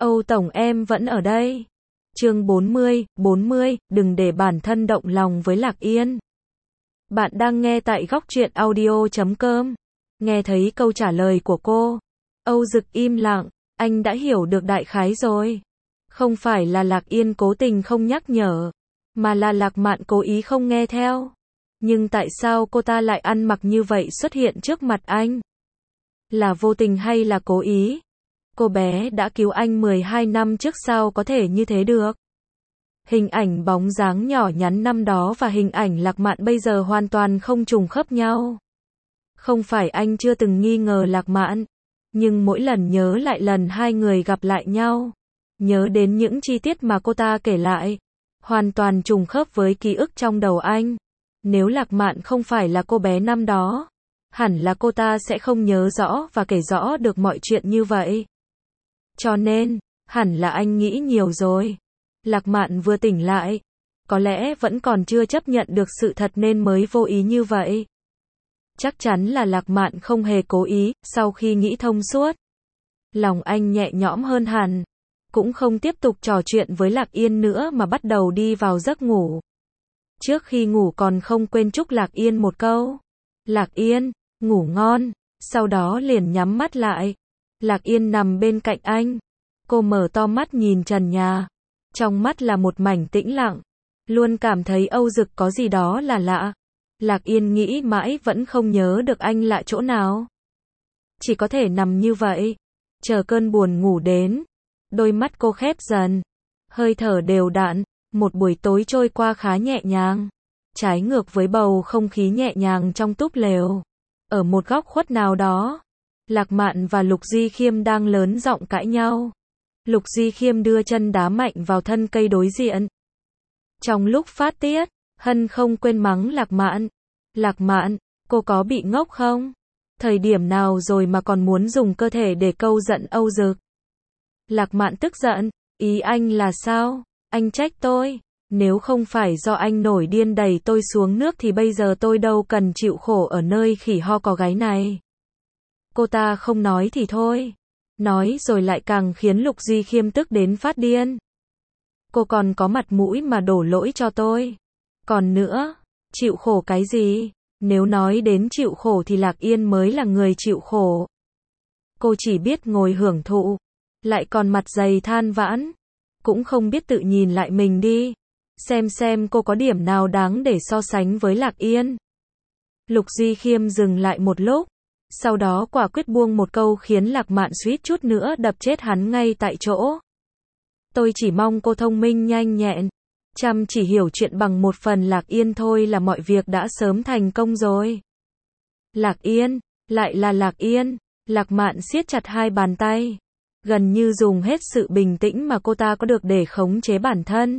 Âu Tổng em vẫn ở đây. Chương 40, đừng để bản thân động lòng với Lạc Yên. Bạn đang nghe tại góc truyện audio.com. Nghe thấy câu trả lời của cô, Âu Dực im lặng, anh đã hiểu được đại khái rồi. Không phải là Lạc Yên cố tình không nhắc nhở, mà là Lạc Mạn cố ý không nghe theo. Nhưng tại sao cô ta lại ăn mặc như vậy xuất hiện trước mặt anh? Là vô tình hay là cố ý? Cô bé đã cứu anh 12 năm trước, sao có thể như thế được? Hình ảnh bóng dáng nhỏ nhắn năm đó và hình ảnh Lạc Mạn bây giờ hoàn toàn không trùng khớp nhau. Không phải anh chưa từng nghi ngờ Lạc Mạn, nhưng mỗi lần nhớ lại lần hai người gặp lại nhau, nhớ đến những chi tiết mà cô ta kể lại, hoàn toàn trùng khớp với ký ức trong đầu anh. Nếu Lạc Mạn không phải là cô bé năm đó, hẳn là cô ta sẽ không nhớ rõ và kể rõ được mọi chuyện như vậy. Cho nên, hẳn là anh nghĩ nhiều rồi. Lạc Mạn vừa tỉnh lại, có lẽ vẫn còn chưa chấp nhận được sự thật nên mới vô ý như vậy. Chắc chắn là Lạc Mạn không hề cố ý. Sau khi nghĩ thông suốt, lòng anh nhẹ nhõm hơn hẳn, cũng không tiếp tục trò chuyện với Lạc Yên nữa mà bắt đầu đi vào giấc ngủ. Trước khi ngủ còn không quên chúc Lạc Yên một câu: Lạc Yên, ngủ ngon. Sau đó liền nhắm mắt lại. Lạc Yên nằm bên cạnh anh. Cô mở to mắt nhìn trần nhà. Trong mắt là một mảnh tĩnh lặng. Luôn cảm thấy Âu Dực có gì đó là lạ. Lạc Yên nghĩ mãi vẫn không nhớ được anh lạ chỗ nào. Chỉ có thể nằm như vậy, chờ cơn buồn ngủ đến. Đôi mắt cô khép dần, hơi thở đều đặn. Một buổi tối trôi qua khá nhẹ nhàng, trái ngược với bầu không khí nhẹ nhàng trong túp lều. Ở một góc khuất nào đó, Lạc Mạn và Lục Duy Khiêm đang lớn giọng cãi nhau. Lục Duy Khiêm đưa chân đá mạnh vào thân cây đối diện. Trong lúc phát tiết, Hân không quên mắng Lạc Mạn. Lạc Mạn, cô có bị ngốc không? Thời điểm nào rồi mà còn muốn dùng cơ thể để câu giận Âu Dực? Lạc Mạn tức giận, ý anh là sao? Anh trách tôi. Nếu không phải do anh nổi điên đẩy tôi xuống nước thì bây giờ tôi đâu cần chịu khổ ở nơi khỉ ho có gáy này. Cô ta không nói thì thôi, nói rồi lại càng khiến Lục Duy Khiêm tức đến phát điên. Cô còn có mặt mũi mà đổ lỗi cho tôi. Còn nữa, chịu khổ cái gì? Nếu nói đến chịu khổ thì Lạc Yên mới là người chịu khổ. Cô chỉ biết ngồi hưởng thụ, lại còn mặt dày than vãn. Cũng không biết tự nhìn lại mình đi, xem cô có điểm nào đáng để so sánh với Lạc Yên. Lục Duy Khiêm dừng lại một lúc, sau đó quả quyết buông một câu khiến Lạc Mạn suýt chút nữa đập chết hắn ngay tại chỗ. Tôi chỉ mong cô thông minh nhanh nhẹn, chăm chỉ hiểu chuyện bằng một phần Lạc Yên thôi là mọi việc đã sớm thành công rồi. Lạc Yên, lại là Lạc Yên. Lạc Mạn siết chặt hai bàn tay, gần như dùng hết sự bình tĩnh mà cô ta có được để khống chế bản thân.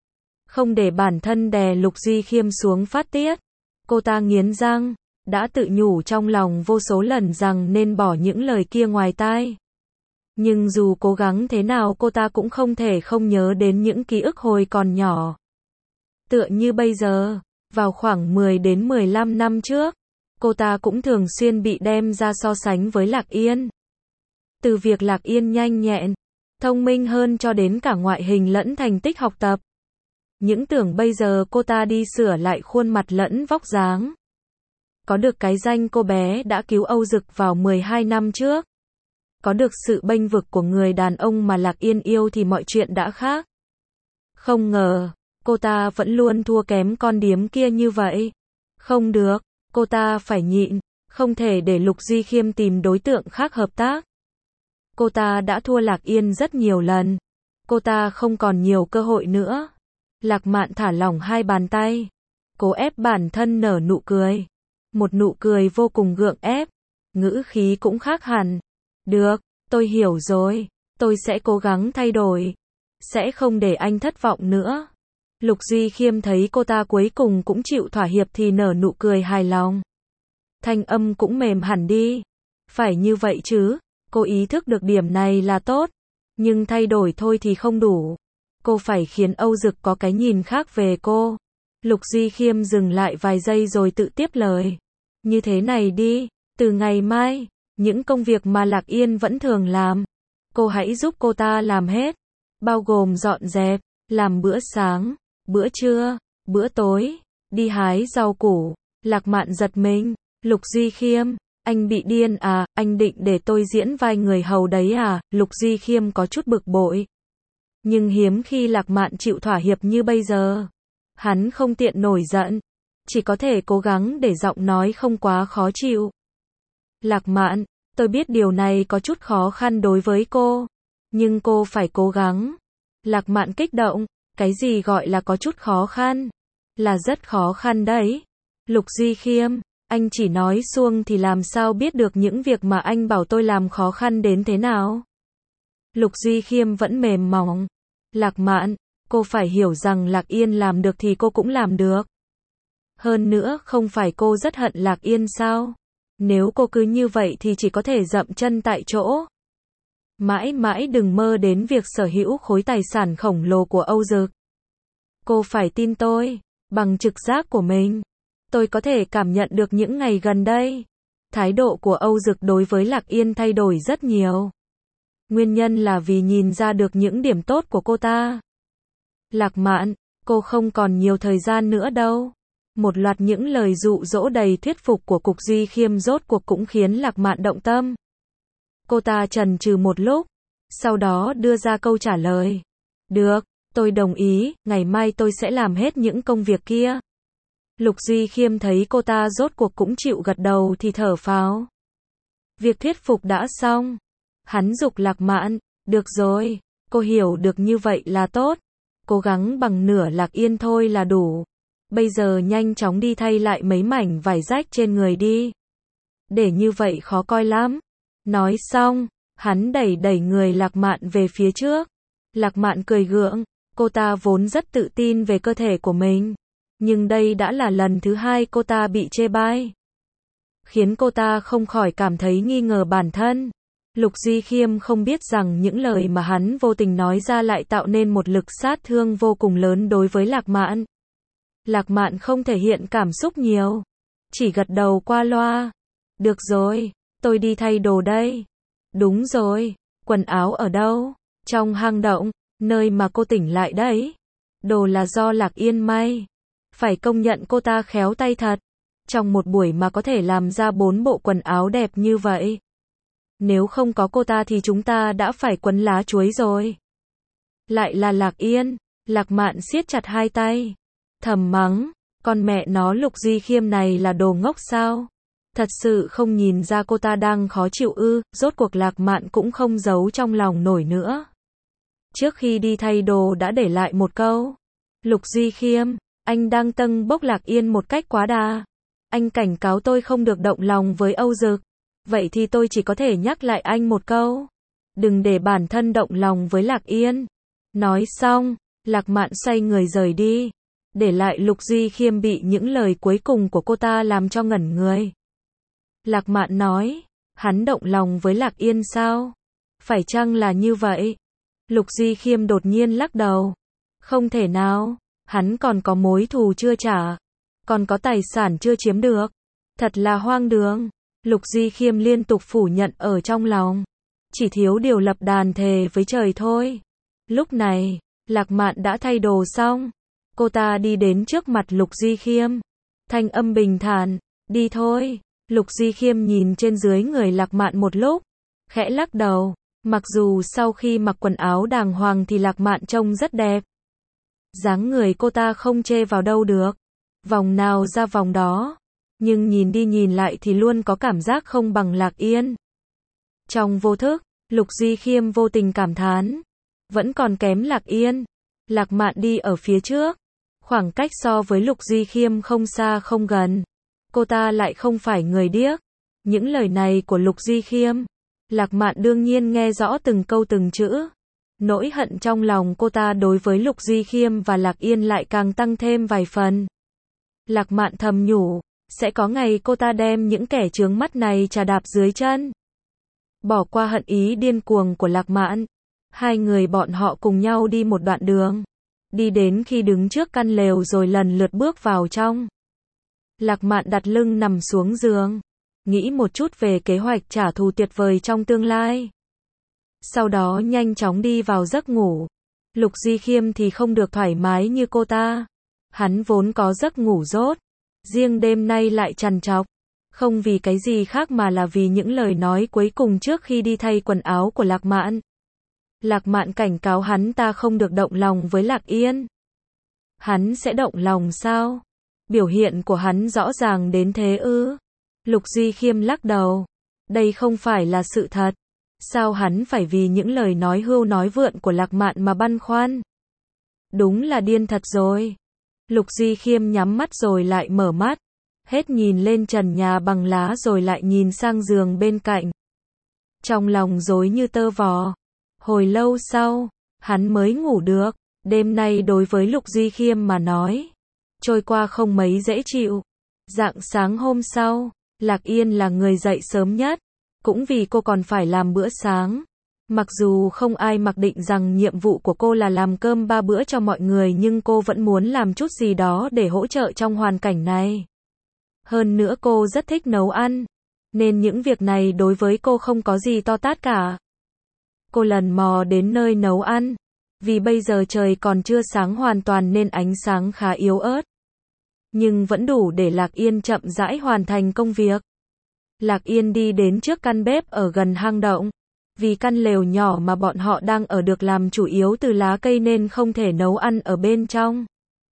Không để bản thân đè Lục Duy Khiêm xuống phát tiết. Cô ta nghiến răng, đã tự nhủ trong lòng vô số lần rằng nên bỏ những lời kia ngoài tai. Nhưng dù cố gắng thế nào cô ta cũng không thể không nhớ đến những ký ức hồi còn nhỏ. Tựa như bây giờ, vào khoảng 10 đến 15 năm trước, cô ta cũng thường xuyên bị đem ra so sánh với Lạc Yên. Từ việc Lạc Yên nhanh nhẹn, thông minh hơn cho đến cả ngoại hình lẫn thành tích học tập. Những tưởng bây giờ cô ta đi sửa lại khuôn mặt lẫn vóc dáng. Có được cái danh cô bé đã cứu Âu Dực vào 12 năm trước. Có được sự bênh vực của người đàn ông mà Lạc Yên yêu thì mọi chuyện đã khác. Không ngờ, cô ta vẫn luôn thua kém con điếm kia như vậy. Không được, cô ta phải nhịn, không thể để Lục Duy Khiêm tìm đối tượng khác hợp tác. Cô ta đã thua Lạc Yên rất nhiều lần. Cô ta không còn nhiều cơ hội nữa. Lạc Mạn thả lỏng hai bàn tay, cố ép bản thân nở nụ cười. Một nụ cười vô cùng gượng ép, ngữ khí cũng khác hẳn. Được, tôi hiểu rồi, tôi sẽ cố gắng thay đổi. Sẽ không để anh thất vọng nữa. Lục Duy Khiêm thấy cô ta cuối cùng cũng chịu thỏa hiệp thì nở nụ cười hài lòng. Thanh âm cũng mềm hẳn đi. Phải như vậy chứ, cô ý thức được điểm này là tốt. Nhưng thay đổi thôi thì không đủ. Cô phải khiến Âu Dực có cái nhìn khác về cô. Lục Duy Khiêm dừng lại vài giây rồi tự tiếp lời. Như thế này đi, từ ngày mai, những công việc mà Lạc Yên vẫn thường làm, cô hãy giúp cô ta làm hết, bao gồm dọn dẹp, làm bữa sáng, bữa trưa, bữa tối, đi hái rau củ. Lạc Mạn giật mình, Lục Duy Khiêm, anh bị điên à, anh định để tôi diễn vai người hầu đấy à, Lục Duy Khiêm có chút bực bội. Nhưng hiếm khi Lạc Mạn chịu thỏa hiệp như bây giờ. Hắn không tiện nổi giận, chỉ có thể cố gắng để giọng nói không quá khó chịu. Lạc Mạn, tôi biết điều này có chút khó khăn đối với cô, nhưng cô phải cố gắng. Lạc Mạn kích động, cái gì gọi là có chút khó khăn? Là rất khó khăn đấy. Lục Duy Khiêm, anh chỉ nói suông thì làm sao biết được những việc mà anh bảo tôi làm khó khăn đến thế nào? Lục Duy Khiêm vẫn mềm mỏng. Lạc Mạn, cô phải hiểu rằng Lạc Yên làm được thì cô cũng làm được. Hơn nữa, không phải cô rất hận Lạc Yên sao? Nếu cô cứ như vậy thì chỉ có thể dậm chân tại chỗ. Mãi mãi đừng mơ đến việc sở hữu khối tài sản khổng lồ của Âu Dực. Cô phải tin tôi, bằng trực giác của mình. Tôi có thể cảm nhận được những ngày gần đây, thái độ của Âu Dực đối với Lạc Yên thay đổi rất nhiều. Nguyên nhân là vì nhìn ra được những điểm tốt của cô ta. Lạc Mạn, cô không còn nhiều thời gian nữa đâu. Một loạt những lời dụ dỗ đầy thuyết phục của Cục Duy Khiêm rốt cuộc cũng khiến Lạc Mạn động tâm. Cô ta chần chừ một lúc, sau đó đưa ra câu trả lời. Được, tôi đồng ý, ngày mai tôi sẽ làm hết những công việc kia. Lục Duy Khiêm thấy cô ta rốt cuộc cũng chịu gật đầu thì thở phào. Việc thuyết phục đã xong. Hắn giục Lạc Mạn, được rồi, cô hiểu được như vậy là tốt. Cố gắng bằng nửa Lạc Yên thôi là đủ. Bây giờ nhanh chóng đi thay lại mấy mảnh vải rách trên người đi. Để như vậy khó coi lắm. Nói xong, hắn đẩy đẩy người Lạc Mạn về phía trước. Lạc Mạn cười gượng, cô ta vốn rất tự tin về cơ thể của mình. Nhưng đây đã là lần thứ hai cô ta bị chê bai. Khiến cô ta không khỏi cảm thấy nghi ngờ bản thân. Lục Duy Khiêm không biết rằng những lời mà hắn vô tình nói ra lại tạo nên một lực sát thương vô cùng lớn đối với Lạc Mạn. Lạc Mạn không thể hiện cảm xúc nhiều, chỉ gật đầu qua loa. Được rồi, tôi đi thay đồ đây. Đúng rồi, quần áo ở đâu? Trong hang động, nơi mà cô tỉnh lại đấy. Đồ là do Lạc Yên may. Phải công nhận cô ta khéo tay thật. Trong một buổi mà có thể làm ra 4 bộ quần áo đẹp như vậy. Nếu không có cô ta thì chúng ta đã phải quấn lá chuối rồi. Lại là Lạc Yên. Lạc Mạn siết chặt hai tay, thầm mắng, con mẹ nó Lục Duy Khiêm này là đồ ngốc sao? Thật sự không nhìn ra cô ta đang khó chịu ư? Rốt cuộc Lạc Mạn cũng không giấu trong lòng nổi nữa. Trước khi đi thay đồ đã để lại một câu. Lục Duy Khiêm, anh đang tâng bốc Lạc Yên một cách quá đà. Anh cảnh cáo tôi không được động lòng với Âu Dực. Vậy thì tôi chỉ có thể nhắc lại anh một câu. Đừng để bản thân động lòng với Lạc Yên. Nói xong, Lạc Mạn xoay người rời đi. Để lại Lục Duy Khiêm bị những lời cuối cùng của cô ta làm cho ngẩn người. Lạc Mạn nói, hắn động lòng với Lạc Yên sao? Phải chăng là như vậy? Lục Duy Khiêm đột nhiên lắc đầu. Không thể nào, hắn còn có mối thù chưa trả. Còn có tài sản chưa chiếm được. Thật là hoang đường. Lục Duy Khiêm liên tục phủ nhận ở trong lòng. Chỉ thiếu điều lập đàn thề với trời thôi. Lúc này, Lạc Mạn đã thay đồ xong. Cô ta đi đến trước mặt Lục Duy Khiêm. Thanh âm bình thản, đi thôi. Lục Duy Khiêm nhìn trên dưới người Lạc Mạn một lúc, khẽ lắc đầu. Mặc dù sau khi mặc quần áo đàng hoàng thì Lạc Mạn trông rất đẹp. Dáng người cô ta không chê vào đâu được. Vòng nào ra vòng đó. Nhưng nhìn đi nhìn lại thì luôn có cảm giác không bằng Lạc Yên. Trong vô thức, Lục Duy Khiêm vô tình cảm thán. Vẫn còn kém Lạc Yên. Lạc Mạn đi ở phía trước. Khoảng cách so với Lục Duy Khiêm không xa không gần. Cô ta lại không phải người điếc. Những lời này của Lục Duy Khiêm, Lạc Mạn đương nhiên nghe rõ từng câu từng chữ. Nỗi hận trong lòng cô ta đối với Lục Duy Khiêm và Lạc Yên lại càng tăng thêm vài phần. Lạc Mạn thầm nhủ, sẽ có ngày cô ta đem những kẻ chướng mắt này trà đạp dưới chân. Bỏ qua hận ý điên cuồng của Lạc Mạn, hai người bọn họ cùng nhau đi một đoạn đường. Đi đến khi đứng trước căn lều rồi lần lượt bước vào trong. Lạc Mạn đặt lưng nằm xuống giường, nghĩ một chút về kế hoạch trả thù tuyệt vời trong tương lai. sau đó nhanh chóng đi vào giấc ngủ. Lục Duy Khiêm thì không được thoải mái như cô ta. Hắn vốn có giấc ngủ dốt, riêng đêm nay lại trằn trọc. Không vì cái gì khác mà là vì những lời nói cuối cùng trước khi đi thay quần áo của Lạc Mạn. Lạc Mạn cảnh cáo hắn ta không được động lòng với Lạc Yên. Hắn sẽ động lòng sao? Biểu hiện của hắn rõ ràng đến thế ư? Lục Duy Khiêm lắc đầu. Đây không phải là sự thật. Sao hắn phải vì những lời nói hưu nói vượn của Lạc Mạn mà băn khoăn? Đúng là điên thật rồi. Lục Duy Khiêm nhắm mắt rồi lại mở mắt. Hết nhìn lên trần nhà bằng lá rồi lại nhìn sang giường bên cạnh. Trong lòng rối như tơ vò. Hồi lâu sau, hắn mới ngủ được. Đêm nay đối với Lục Duy Khiêm mà nói, trôi qua không mấy dễ chịu. Rạng sáng hôm sau, Lạc Yên là người dậy sớm nhất. Cũng vì cô còn phải làm bữa sáng. Mặc dù không ai mặc định rằng nhiệm vụ của cô là làm cơm 3 bữa cho mọi người, nhưng cô vẫn muốn làm chút gì đó để hỗ trợ trong hoàn cảnh này. Hơn nữa cô rất thích nấu ăn, nên những việc này đối với cô không có gì to tát cả. Cô lần mò đến nơi nấu ăn. Vì bây giờ trời còn chưa sáng hoàn toàn nên ánh sáng khá yếu ớt. Nhưng vẫn đủ để Lạc Yên chậm rãi hoàn thành công việc. Lạc Yên đi đến trước căn bếp ở gần hang động. Vì căn lều nhỏ mà bọn họ đang ở được làm chủ yếu từ lá cây nên không thể nấu ăn ở bên trong.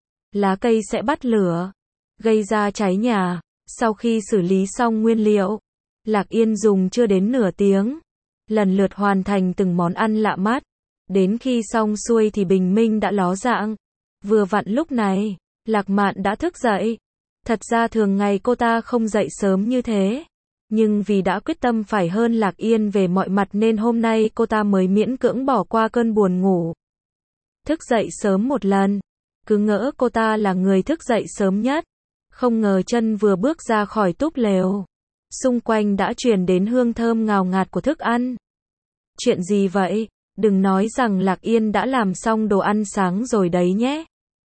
Lá cây sẽ bắt lửa, gây ra cháy nhà. Sau khi xử lý xong nguyên liệu, Lạc Yên dùng chưa đến nửa tiếng, lần lượt hoàn thành từng món ăn lạ mắt. Đến khi xong xuôi thì bình minh đã ló dạng. Vừa vặn lúc này, Lạc Mạn đã thức dậy. Thật ra thường ngày cô ta không dậy sớm như thế. Nhưng vì đã quyết tâm phải hơn Lạc Yên về mọi mặt nên hôm nay cô ta mới miễn cưỡng bỏ qua cơn buồn ngủ. Thức dậy sớm một lần. Cứ ngỡ cô ta là người thức dậy sớm nhất. Không ngờ chân vừa bước ra khỏi túp lều, xung quanh đã truyền đến hương thơm ngào ngạt của thức ăn. Chuyện gì vậy? Đừng nói rằng Lạc Yên đã làm xong đồ ăn sáng rồi đấy nhé.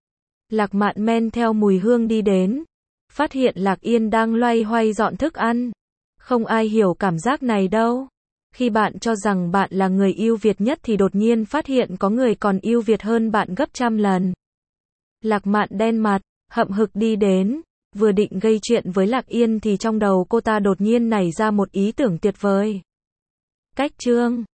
Lạc Mạn men theo mùi hương đi đến. Phát hiện Lạc Yên đang loay hoay dọn thức ăn. Không ai hiểu cảm giác này đâu. Khi bạn cho rằng bạn là người ưu việt nhất thì đột nhiên phát hiện có người còn ưu việt hơn bạn gấp trăm lần. Lạc Mạn đen mặt, hậm hực đi đến. Vừa định gây chuyện với Lạc Yên thì trong đầu cô ta đột nhiên nảy ra một ý tưởng tuyệt vời. Cách chương